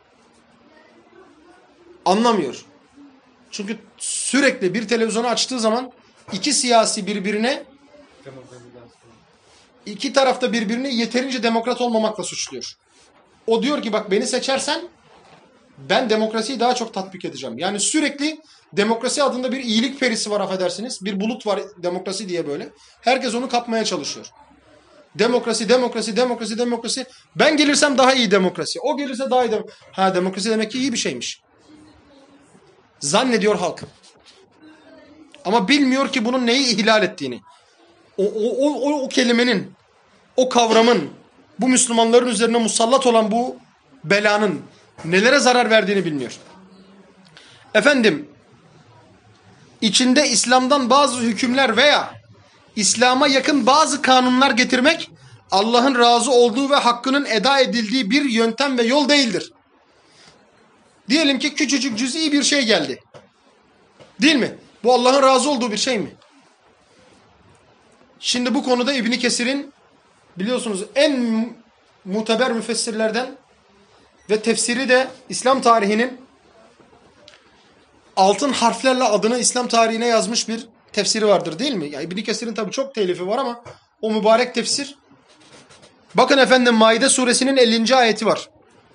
Anlamıyor. Çünkü sürekli bir televizyonu açtığı zaman iki siyasi birbirine İki tarafta birbirini yeterince demokrat olmamakla suçluyor. O diyor ki bak beni seçersen ben demokrasiyi daha çok tatbik edeceğim. Yani sürekli demokrasi adında bir iyilik perisi var affedersiniz. Bir bulut var demokrasi diye böyle. Herkes onu kapmaya çalışıyor. Demokrasi, demokrasi, demokrasi, demokrasi. Ben gelirsem daha iyi demokrasi. O gelirse daha iyi demokrasi. Ha demokrasi demek ki iyi bir şeymiş. Zannediyor halk. Ama bilmiyor ki bunun neyi ihlal ettiğini. O kelimenin, o kavramın, bu Müslümanların üzerine musallat olan bu belanın nelere zarar verdiğini bilmiyor. Efendim, içinde İslam'dan bazı hükümler veya İslam'a yakın bazı kanunlar getirmek Allah'ın razı olduğu ve hakkının eda edildiği bir yöntem ve yol değildir. Diyelim ki küçücük cüz'i bir şey geldi. Değil mi? Bu Allah'ın razı olduğu bir şey mi? Şimdi bu konuda İbn Kesir'in biliyorsunuz en muteber müfessirlerden ve tefsiri de İslam tarihinin altın harflerle adını İslam tarihine yazmış bir tefsiri vardır değil mi? Yani İbn Kesir'in tabii çok telifi var ama o mübarek tefsir. Bakın efendim Maide suresinin 50. ayeti var.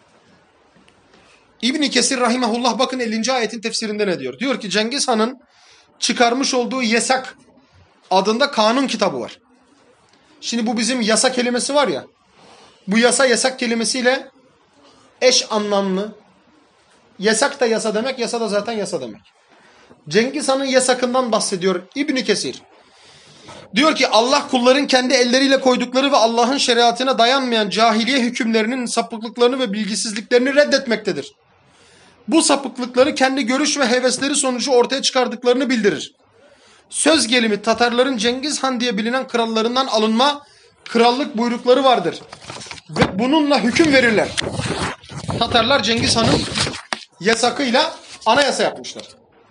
İbn Kesir rahimahullah bakın 50. ayetin tefsirinde ne diyor? Diyor ki Cengiz Han'ın çıkarmış olduğu Yesak adında kanun kitabı var. Şimdi bu bizim yasa kelimesi var ya. Bu yasa yasak kelimesiyle eş anlamlı. Yasak da yasa demek, yasa da zaten yasa demek. Cengiz Han'ın yasakından bahsediyor İbn Kesir. Diyor ki Allah kulların kendi elleriyle koydukları ve Allah'ın şeriatına dayanmayan cahiliye hükümlerinin sapıklıklarını ve bilgisizliklerini reddetmektedir. Bu sapıklıkları kendi görüş ve hevesleri sonucu ortaya çıkardıklarını bildirir. Söz gelimi Tatarların Cengiz Han diye bilinen krallarından alınma krallık buyrukları vardır. Ve bununla hüküm verirler. Tatarlar Cengiz Han'ın yasakıyla anayasa yapmışlar.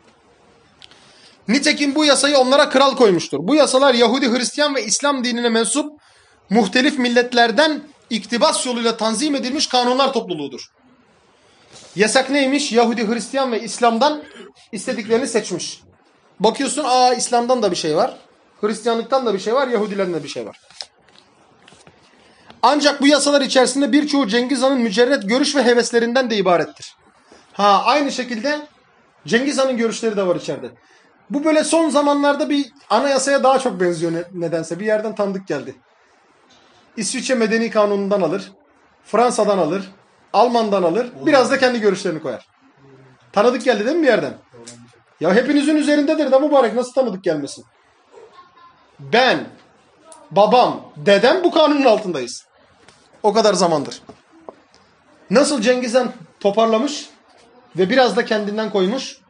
Nitekim bu yasayı onlara kral koymuştur. Bu yasalar Yahudi, Hristiyan ve İslam dinine mensup muhtelif milletlerden iktibas yoluyla tanzim edilmiş kanunlar topluluğudur. Yasak neymiş? Yahudi, Hristiyan ve İslam'dan istediklerini seçmiş. Bakıyorsun İslam'dan da bir şey var. Hristiyanlıktan da bir şey var. Yahudilerden de bir şey var. Ancak bu yasalar içerisinde birçoğu Cengiz Han'ın mücerret görüş ve heveslerinden de ibarettir. Aynı şekilde Cengiz Han'ın görüşleri de var içeride. Bu böyle son zamanlarda bir anayasaya daha çok benziyor nedense. Bir yerden tanıdık geldi. İsviçre Medeni Kanunu'ndan alır. Fransa'dan alır. Alman'dan alır. Biraz da kendi görüşlerini koyar. Tanıdık geldi değil mi bir yerden? Ya hepinizin üzerindedir de mübarek. Nasıl tanıdık gelmesin? Ben, babam, dedem bu kanunun altındayız. O kadar zamandır. Nasıl Cengiz Han toparlamış ve biraz da kendinden koymuş.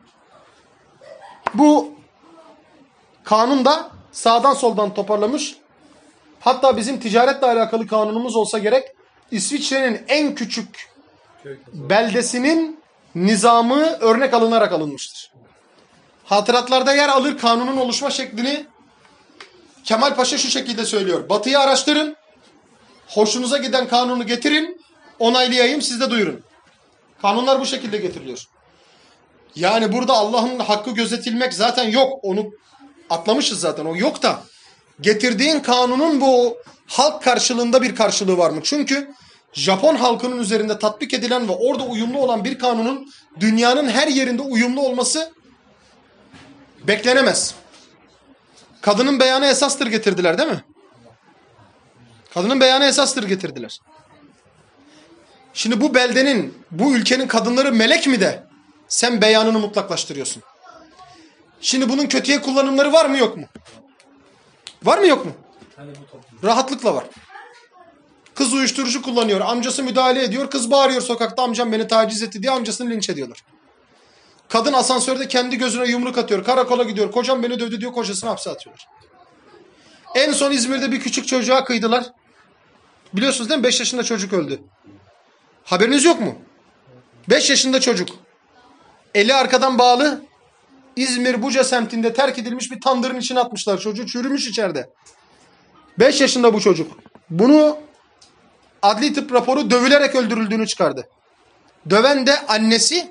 Bu kanun da sağdan soldan toparlamış. Hatta bizim ticaretle alakalı kanunumuz olsa gerek İsviçre'nin en küçük beldesinin nizamı örnek alınarak alınmıştır. Hatıratlarda yer alır kanunun oluşma şeklini Kemal Paşa şu şekilde söylüyor. Batı'yı araştırın, hoşunuza giden kanunu getirin, onaylayayım siz de duyurun. Kanunlar bu şekilde getiriliyor. Yani burada Allah'ın hakkı gözetilmek zaten yok. Onu atlamışız zaten. O yok da getirdiğin kanunun bu halk karşılığında bir karşılığı var mı? Çünkü Japon halkının üzerinde tatbik edilen ve orada uyumlu olan bir kanunun dünyanın her yerinde uyumlu olması beklenemez. Kadının beyanı esastır getirdiler değil mi? Kadının beyanı esastır getirdiler. Şimdi bu beldenin, bu ülkenin kadınları melek mi de sen beyanını mutlaklaştırıyorsun? Şimdi bunun kötüye kullanımları var mı yok mu? Var mı yok mu? Rahatlıkla var. Kız uyuşturucu kullanıyor. Amcası müdahale ediyor. Kız bağırıyor sokakta amcam beni taciz etti diye amcasını linç ediyorlar. Kadın asansörde kendi gözüne yumruk atıyor. Karakola gidiyor. Kocam beni dövdü diyor. Kocasını hapse atıyorlar. En son İzmir'de bir küçük çocuğa kıydılar. Biliyorsunuz değil mi? 5 yaşında çocuk öldü. Haberiniz yok mu? 5 yaşında çocuk. Eli arkadan bağlı. İzmir Buca semtinde terk edilmiş bir tandırın içine atmışlar. Çocuğu çürümüş içeride. 5 yaşında bu çocuk. Bunu adli tıp raporu dövülerek öldürüldüğünü çıkardı. Döven de annesi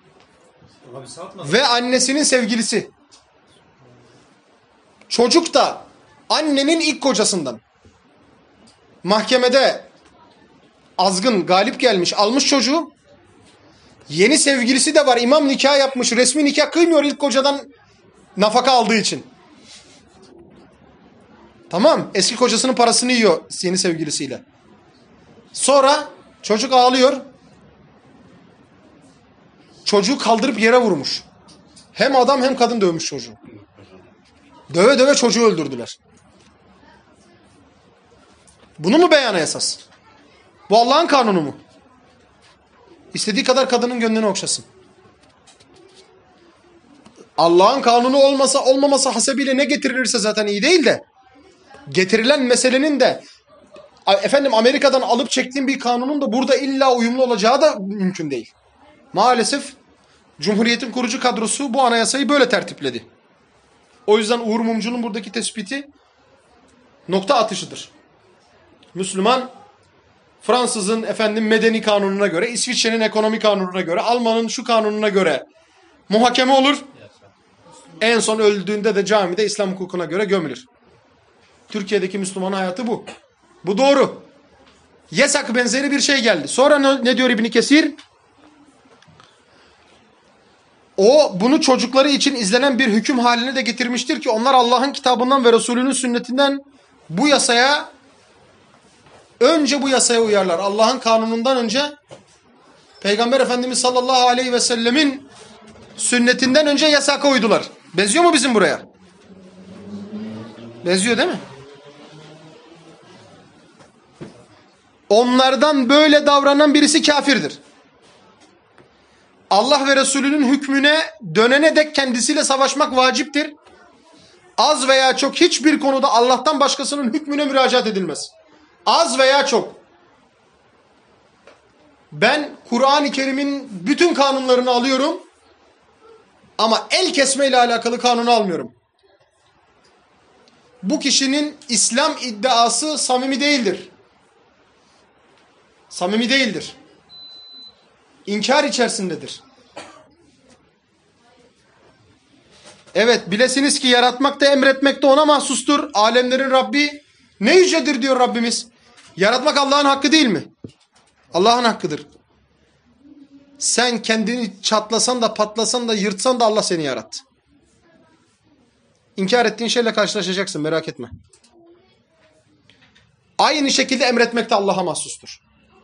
ve annesinin sevgilisi. Çocuk da annenin ilk kocasından. Mahkemede azgın galip gelmiş, almış çocuğu. Yeni sevgilisi de var. İmam nikah yapmış. Resmi nikah kıymıyor ilk kocadan nafaka aldığı için. Tamam. Eski kocasının parasını yiyor yeni sevgilisiyle. Sonra çocuk ağlıyor. Çocuğu kaldırıp yere vurmuş. Hem adam hem kadın dövmüş çocuğu. Döve döve çocuğu öldürdüler. Bunu mu beyana esas? Bu Allah'ın kanunu mu? İstediği kadar kadının gönlünü okşasın. Allah'ın kanunu olmaması hasebiyle ne getirilirse zaten iyi değil de getirilen meselenin de Amerika'dan alıp çektiğim bir kanunun da burada illa uyumlu olacağı da mümkün değil. Maalesef Cumhuriyet'in kurucu kadrosu bu anayasayı böyle tertipledi. O yüzden Uğur Mumcu'nun buradaki tespiti nokta atışıdır. Müslüman Fransız'ın medeni kanununa göre, İsviçre'nin ekonomi kanununa göre, Alman'ın şu kanununa göre muhakeme olur. En son öldüğünde de camide İslam hukukuna göre gömülür. Türkiye'deki Müslüman hayatı bu. Bu doğru. Yasak benzeri bir şey geldi. Sonra ne diyor İbn Kesir? O bunu çocukları için izlenen bir hüküm haline de getirmiştir ki onlar Allah'ın kitabından ve Resulünün sünnetinden bu yasaya uyarlar. Allah'ın kanunundan önce Peygamber Efendimiz sallallahu aleyhi ve sellemin sünnetinden önce yasaka uydular. Benziyor mu bizim buraya? Benziyor değil mi? Onlardan böyle davranan birisi kafirdir. Allah ve Resulünün hükmüne dönene dek kendisiyle savaşmak vaciptir. Az veya çok hiçbir konuda Allah'tan başkasının hükmüne müracaat edilmez. Az veya çok. Ben Kur'an-ı Kerim'in bütün kanunlarını alıyorum ama el kesme ile alakalı kanunu almıyorum. Bu kişinin İslam iddiası samimi değildir. Samimi değildir. İnkar içerisindedir. Evet, bilesiniz ki yaratmak da emretmek de ona mahsustur. Alemlerin Rabbi ne yücedir diyor Rabbimiz. Yaratmak Allah'ın hakkı değil mi? Allah'ın hakkıdır. Sen kendini çatlasan da patlasan da yırtsan da Allah seni yarattı. İnkar ettiğin şeyle karşılaşacaksın, merak etme. Aynı şekilde emretmek de Allah'a mahsustur.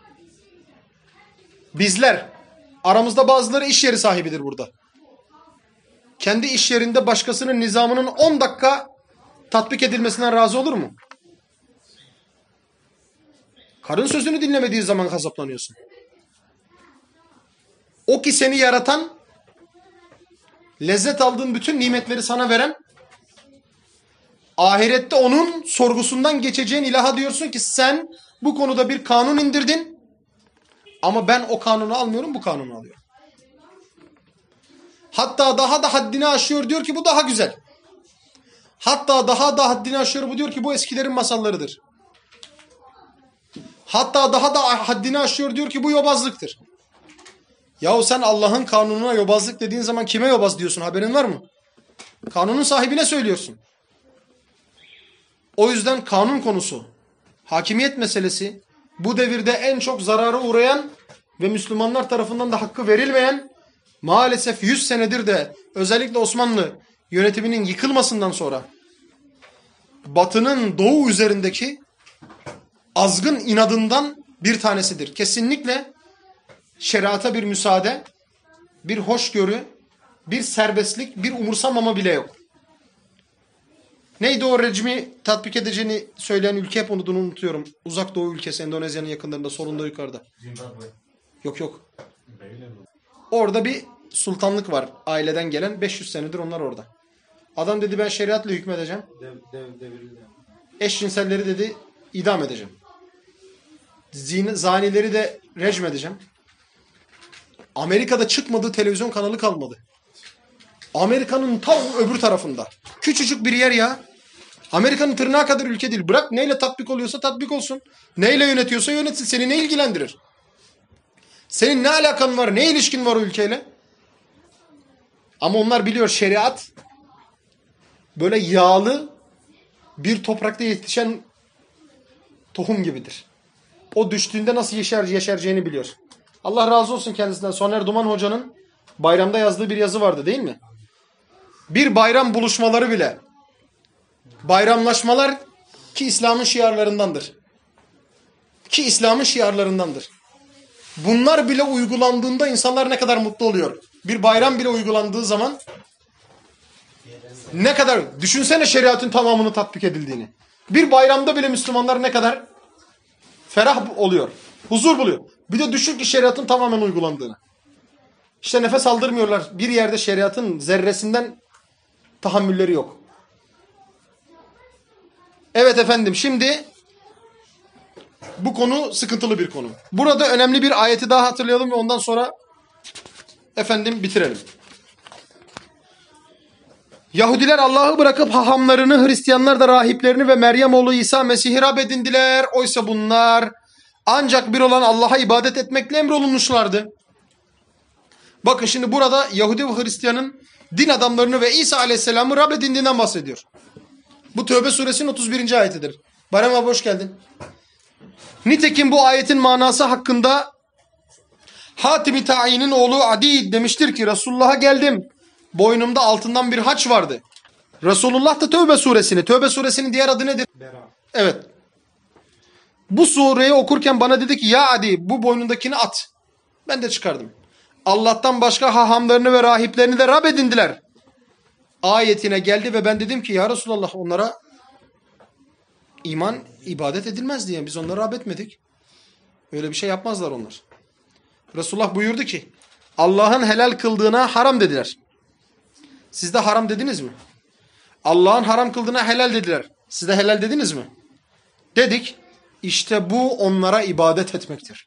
Bizler, aramızda bazıları iş yeri sahibidir burada. Kendi iş yerinde başkasının nizamının 10 dakika tatbik edilmesinden razı olur mu? Karın sözünü dinlemediği zaman gazaplanıyorsun. O ki seni yaratan, lezzet aldığın bütün nimetleri sana veren, ahirette onun sorgusundan geçeceğin ilaha diyorsun ki sen bu konuda bir kanun indirdin ama ben o kanunu almıyorum, bu kanunu alıyorum. Hatta daha da haddini aşıyor, diyor ki bu daha güzel. Hatta daha da haddini aşıyor, bu diyor ki bu eskilerin masallarıdır. Hatta daha da haddini aşıyor, diyor ki bu yobazlıktır. Yahu sen Allah'ın kanununa yobazlık dediğin zaman kime yobaz diyorsun, haberin var mı? Kanunun sahibine söylüyorsun. O yüzden kanun konusu, hakimiyet meselesi, bu devirde en çok zarara uğrayan ve Müslümanlar tarafından da hakkı verilmeyen, maalesef 100 senedir de özellikle Osmanlı yönetiminin yıkılmasından sonra Batı'nın Doğu üzerindeki azgın inadından bir tanesidir. Kesinlikle şeriata bir müsaade, bir hoşgörü, bir serbestlik, bir umursamama bile yok. Neydi o rejimi tatbik edeceğini söyleyen ülke, hep onu unutuyorum. Uzak Doğu ülkesi, Endonezya'nın yakınlarında, solunda yukarıda. Zimbabwe. Yok. Orada bir sultanlık var aileden gelen, 500 senedir onlar orada. Adam dedi ben şeriatla hükmedeceğim. Devrildi. Eşcinselleri dedi idam edeceğim. Zanileri de rejim edeceğim. Amerika'da çıkmadığı televizyon kanalı kalmadı. Amerika'nın tam öbür tarafında. Küçücük bir yer ya. Amerika'nın tırnağı kadar ülke değil. Bırak neyle tatbik oluyorsa tatbik olsun. Neyle yönetiyorsa yönetsin. Seni ne ilgilendirir? Senin ne alakan var? Ne ilişkin var o ülkeyle? Ama onlar biliyor şeriat böyle yağlı bir toprakta yetişen tohum gibidir. O düştüğünde nasıl yeşereceğini biliyor. Allah razı olsun kendisinden. Soner Duman Hoca'nın bayramda yazdığı bir yazı vardı değil mi? Bir bayram buluşmaları bile, bayramlaşmalar ki İslam'ın şiarlarındandır. Ki İslam'ın şiarlarındandır. Bunlar bile uygulandığında insanlar ne kadar mutlu oluyor. Bir bayram bile uygulandığı zaman ne kadar, düşünsene şeriatın tamamını tatbik edildiğini. Bir bayramda bile Müslümanlar ne kadar ferah oluyor, huzur buluyor. Bir de düşün ki şeriatın tamamen uygulandığını. İşte nefes aldırmıyorlar. Bir yerde şeriatın zerresinden tahammülleri yok. Evet efendim, şimdi bu konu sıkıntılı bir konu. Burada önemli bir ayeti daha hatırlayalım ve ondan sonra efendim bitirelim. Yahudiler Allah'ı bırakıp hahamlarını, Hristiyanlar da rahiplerini ve Meryem oğlu İsa Mesih'i Rab edindiler. Oysa bunlar ancak bir olan Allah'a ibadet etmekle emrolunmuşlardı. Bakın şimdi burada Yahudi ve Hristiyanın din adamlarını ve İsa Aleyhisselam'ı Rab edindiğinden bahsediyor. Bu Tövbe suresinin 31. ayetidir. Bayram abi hoş geldin. Nitekim bu ayetin manası hakkında Hatim-i Ta'in'in oğlu Adi demiştir ki Resulullah'a geldim. Boynumda altından bir haç vardı. Resulullah da Tövbe suresinin diğer adı nedir? Evet. Bu sureyi okurken bana dedi ki ya Adi bu boynundakini at. Ben de çıkardım. Allah'tan başka hahamlarını ve rahiplerini de Rab edindiler. Ayetine geldi ve ben dedim ki ya Resulallah onlara iman ibadet edilmez diye biz onları Rab etmedik. Öyle bir şey yapmazlar onlar. Resulullah buyurdu ki Allah'ın helal kıldığına haram dediler. Siz de haram dediniz mi? Allah'ın haram kıldığına helal dediler. Siz de helal dediniz mi? Dedik. İşte bu onlara ibadet etmektir.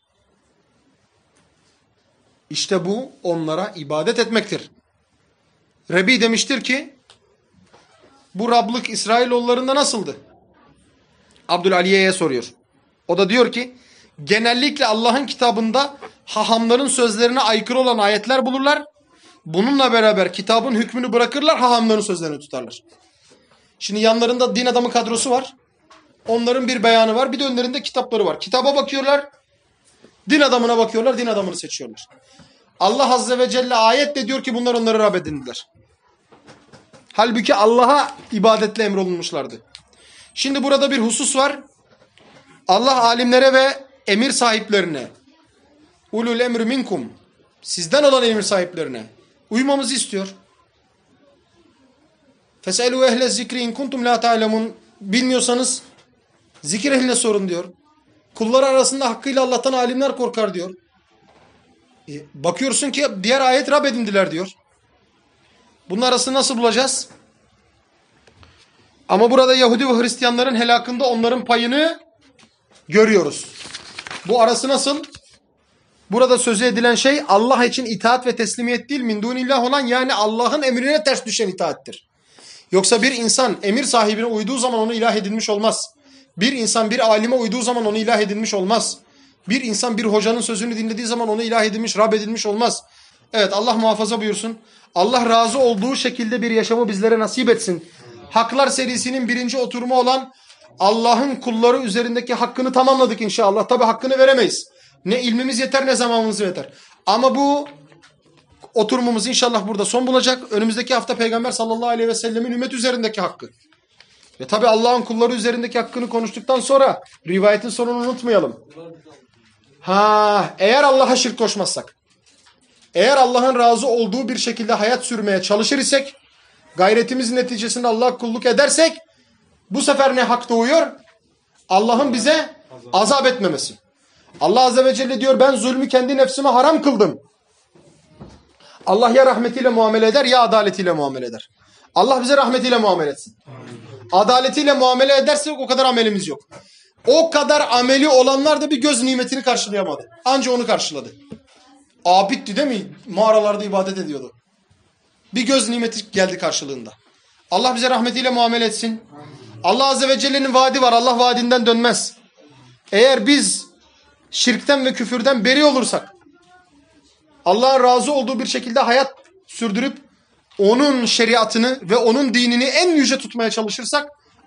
İşte bu onlara ibadet etmektir. Rebi demiştir ki bu Rablık İsrailoğullarında nasıldı? Abdülaliye'ye soruyor. O da diyor ki genellikle Allah'ın kitabında hahamların sözlerine aykırı olan ayetler bulurlar. Bununla beraber kitabın hükmünü bırakırlar, hahamların sözlerini tutarlar. Şimdi yanlarında din adamı kadrosu var. Onların bir beyanı var, bir de önlerinde kitapları var. Kitaba bakıyorlar, din adamına bakıyorlar, din adamını seçiyorlar. Allah Azze ve Celle ayetle diyor ki bunlar onları Rab edindiler. Halbuki Allah'a ibadetle emrolunmuşlardı. Şimdi burada bir husus var. Allah alimlere ve emir sahiplerine, ulul emri minkum, sizden olan emir sahiplerine uymamızı istiyor. Feselu ehle zikri in kuntum la ta'lemun, bilmiyorsanız zikir ehline sorun diyor. Kullar arasında hakkıyla Allah'tan alimler korkar diyor. Bakıyorsun ki diğer ayet Rab edindiler diyor. Bunun arasını nasıl bulacağız? Ama burada Yahudi ve Hristiyanların helakında onların payını görüyoruz. Bu arası nasıl? Burada sözü edilen şey Allah için itaat ve teslimiyet değil, min dunillah olan, yani Allah'ın emrine ters düşen itaattir. Yoksa bir insan emir sahibine uyduğu zaman onu ilah edinmiş olmaz. Bir insan bir alime uyduğu zaman onu ilah edinmiş olmaz. Bir insan bir hocanın sözünü dinlediği zaman onu ilah edinmiş, Rab edinmiş olmaz. Evet, Allah muhafaza buyursun. Allah razı olduğu şekilde bir yaşamı bizlere nasip etsin. Haklar serisinin 1. oturumu olan Allah'ın kulları üzerindeki hakkını tamamladık inşallah. Tabi hakkını veremeyiz. Ne ilmimiz yeter ne zamanımız yeter. Ama bu oturumumuz inşallah burada son bulacak. Önümüzdeki hafta Peygamber sallallahu aleyhi ve sellemin ümmet üzerindeki hakkı. Ve tabi Allah'ın kulları üzerindeki hakkını konuştuktan sonra rivayetin sonunu unutmayalım. Eğer Allah'a şirk koşmazsak, eğer Allah'ın razı olduğu bir şekilde hayat sürmeye çalışır isek, gayretimizin neticesinde Allah'a kulluk edersek, bu sefer ne hak doğuyor? Allah'ın bize azap etmemesi. Allah Azze ve Celle diyor ben zulmü kendi nefsime haram kıldım. Allah ya rahmetiyle muamele eder ya adaletiyle muamele eder. Allah bize rahmetiyle muamele etsin. Adaletiyle muamele edersek o kadar amelimiz yok. O kadar ameli olanlar da bir göz nimetini karşılayamadı. Anca onu karşıladı. Abitti değil mi? Mağaralarda ibadet ediyordu. Bir göz nimeti geldi karşılığında. Allah bize rahmetiyle muamele etsin. Allah Azze ve Celle'nin vaadi var. Allah vaadinden dönmez. Eğer biz şirkten ve küfürden beri olursak, Allah'ın razı olduğu bir şekilde hayat sürdürüp onun şeriatını ve onun dinini en yüce tutmaya çalışırsak,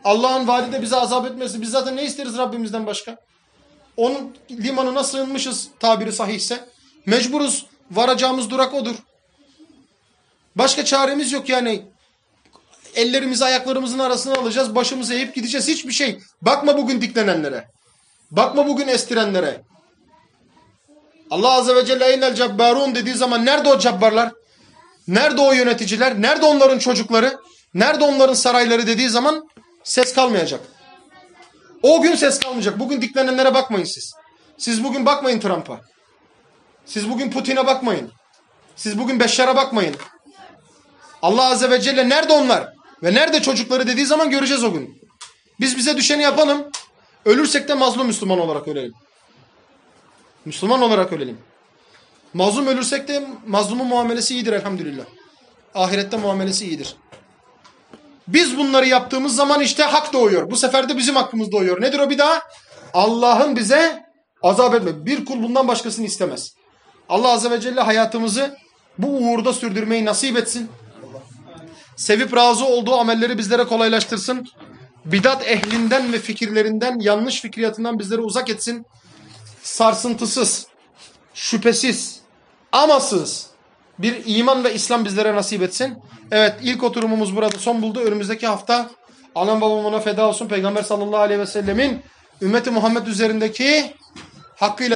Allah'ın vaadi de bize azap etmesi. Biz zaten ne isteriz Rabbimizden başka? Onun limanına sığınmışız tabiri sahihse. Mecburuz. Varacağımız durak odur. Başka çaremiz yok yani. Ellerimizi ayaklarımızın arasına alacağız. Başımızı eğip gideceğiz. Hiçbir şey. Bakma bugün diklenenlere. Bakma bugün estirenlere. Allah Azze ve Celle eynel cebbarun dediği zaman nerede o cabbarlar? Nerede o yöneticiler? Nerede onların çocukları? Nerede onların sarayları dediği zaman ses kalmayacak. O gün ses kalmayacak. Bugün diklenenlere bakmayın siz. Siz bugün bakmayın Trump'a. Siz bugün Putin'e bakmayın. Siz bugün Beşşar'a bakmayın. Allah Azze ve Celle nerede onlar? Ve nerede çocukları dediği zaman göreceğiz o gün. Biz bize düşeni yapalım. Ölürsek de mazlum Müslüman olarak ölelim. Müslüman olarak ölelim. Mazlum ölürsek de mazlumun muamelesi iyidir elhamdülillah. Ahirette muamelesi iyidir. Biz bunları yaptığımız zaman işte hak doğuyor. Bu sefer de bizim hakkımız doğuyor. Nedir o bir daha? Allah'ın bize azap etme. Bir kul bundan başkasını istemez. Allah Azze ve Celle hayatımızı bu uğurda sürdürmeyi nasip etsin. Sevip razı olduğu amelleri bizlere kolaylaştırsın. Bidat ehlinden ve fikirlerinden, yanlış fikriyatından bizleri uzak etsin. Sarsıntısız, şüphesiz, amasız bir iman ve İslam bizlere nasip etsin. Evet, ilk oturumumuz burada son buldu. Önümüzdeki hafta anam babam ona feda olsun Peygamber sallallahu aleyhi ve sellemin ümmeti Muhammed üzerindeki hakkıyla